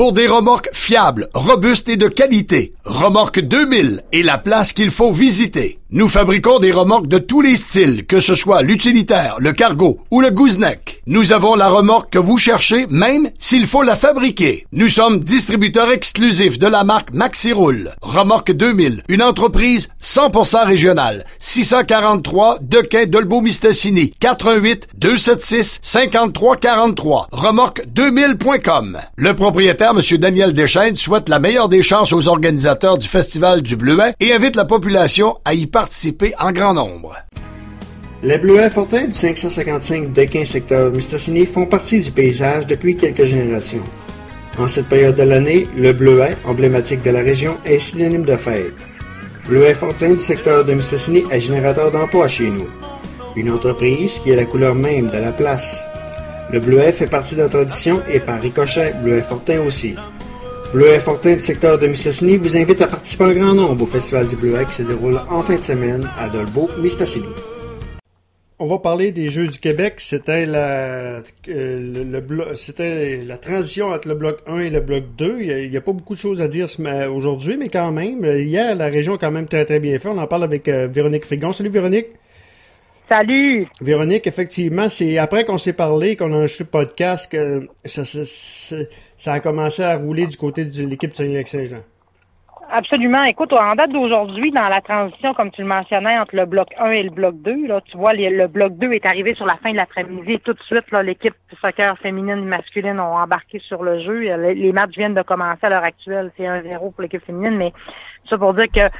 Pour des remorques fiables, robustes et de qualité, Remorque 2000 est la place qu'il faut visiter. Nous fabriquons des remorques de tous les styles, que ce soit l'utilitaire, le cargo ou le gooseneck. Nous avons la remorque que vous cherchez, même s'il faut la fabriquer. Nous sommes distributeurs exclusifs de la marque Maxiroul. Remorque 2000, une entreprise 100% régionale. 643 Dequin Dolbeau-Mistassini, 418-276-5343. Remorque2000.com. Le propriétaire, M. Daniel Deschênes, souhaite la meilleure des chances aux organisateurs du Festival du Bleuet et invite la population à y participer en grand nombre. Les Bleuets Fortin du 555 Dequin secteur Mistassini font partie du paysage depuis quelques générations. En cette période de l'année, le bleuet, emblématique de la région, est synonyme de fête. Bleuet Fortin du secteur de Mistassini est générateur d'emplois chez nous. Une entreprise qui est la couleur même de la place. Le bleuet fait partie de la tradition et par ricochet, Bleuet Fortin aussi. Bleuet Fortin du secteur de Mistassini vous invite à participer en grand nombre au Festival du Bleuet qui se déroule en fin de semaine à Dolbeau-Mistassini. On va parler des Jeux du Québec. C'était la transition entre le bloc 1 et le bloc 2. Il n'y a pas beaucoup de choses à dire aujourd'hui, mais quand même, hier, la région a quand même très, très bien fait. On en parle avec Véronique Frigon. Salut, Véronique. Salut! Véronique, effectivement, c'est après qu'on s'est parlé, qu'on a enregistré le podcast, que ça a commencé à rouler du côté de l'équipe de Saguenay-Lac-Saint-Jean. Absolument. Écoute, en date d'aujourd'hui, dans la transition, comme tu le mentionnais, entre le bloc 1 et le bloc 2, là, tu vois, le bloc 2 est arrivé sur la fin de l'après-midi et tout de suite, là, l'équipe de soccer féminine et masculine ont embarqué sur le jeu. Les matchs viennent de commencer à l'heure actuelle. C'est 1-0 pour l'équipe féminine, mais ça pour dire que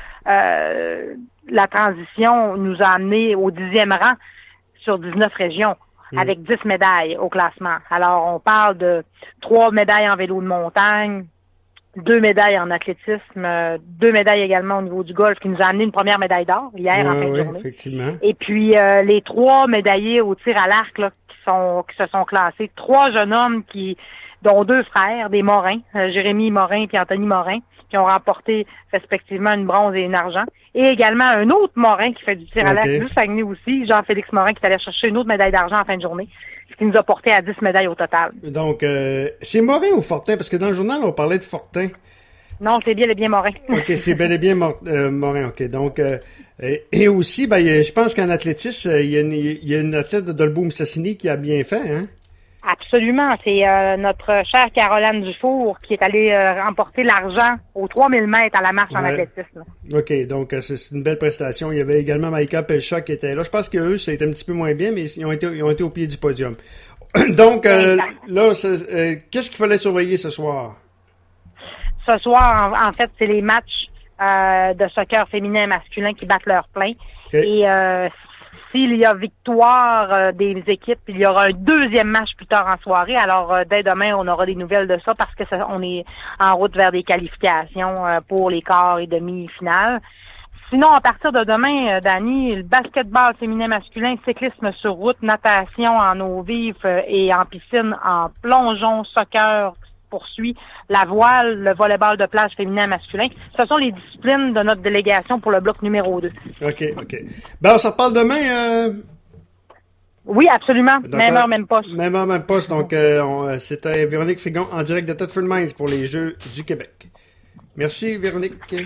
la transition nous a amené au 10e rang sur 19 régions. Avec 10 médailles au classement. Alors, on parle de 3 médailles en vélo de montagne, 2 médailles en athlétisme, 2 médailles également au niveau du golf, qui nous a amené une première médaille d'or hier en fin de journée. Effectivement. Et puis, les 3 médaillés au tir à l'arc là, qui se sont classés. 3 jeunes hommes dont 2 frères, des Morins, Jérémy Morin et Anthony Morin, qui ont remporté respectivement une bronze et une argent. Et également un autre Morin qui fait du tir à l'arc du Saguenay aussi, Jean-Félix Morin, qui est allé chercher une autre médaille d'argent en fin de journée, ce qui nous a porté à 10 médailles au total. Donc, c'est Morin ou Fortin? Parce que dans le journal, on parlait de Fortin. Non, c'est bien Morin. OK, c'est bel et bien Morin. OK, donc... et aussi, je pense qu'en athlétisme, il y a une athlète de Dolbeau-Mistassini qui a bien fait, hein? Absolument. C'est notre chère Caroline Dufour qui est allée remporter l'argent aux 3000 mètres à la marche en athlétisme. OK, donc c'est une belle prestation. Il y avait également Maïka Pelcha qui était là. Je pense qu'eux, c'était un petit peu moins bien, mais ils ont été au pied du podium. Donc, là, qu'est-ce qu'il fallait surveiller ce soir? Ce soir, en fait, c'est les matchs de soccer féminin et masculin qui battent leur plein. Okay. Et s'il y a victoire des équipes, il y aura un deuxième match plus tard en soirée. Alors, dès demain, on aura des nouvelles de ça parce que on est en route vers des qualifications pour les quarts et demi-finales. Sinon, à partir de demain, Dani, le basketball féminin masculin, cyclisme sur route, natation en eau vive et en piscine, en plongeon, soccer poursuit, la voile, le volleyball de plage féminin masculin. Ce sont les disciplines de notre délégation pour le bloc numéro 2. OK. Ben, on s'en reparle demain? Oui, absolument. Donc, même heure, même poste. Même heure, même poste. Donc, c'était Véronique Frigon en direct de Thetford Mines pour les Jeux du Québec. Merci, Véronique.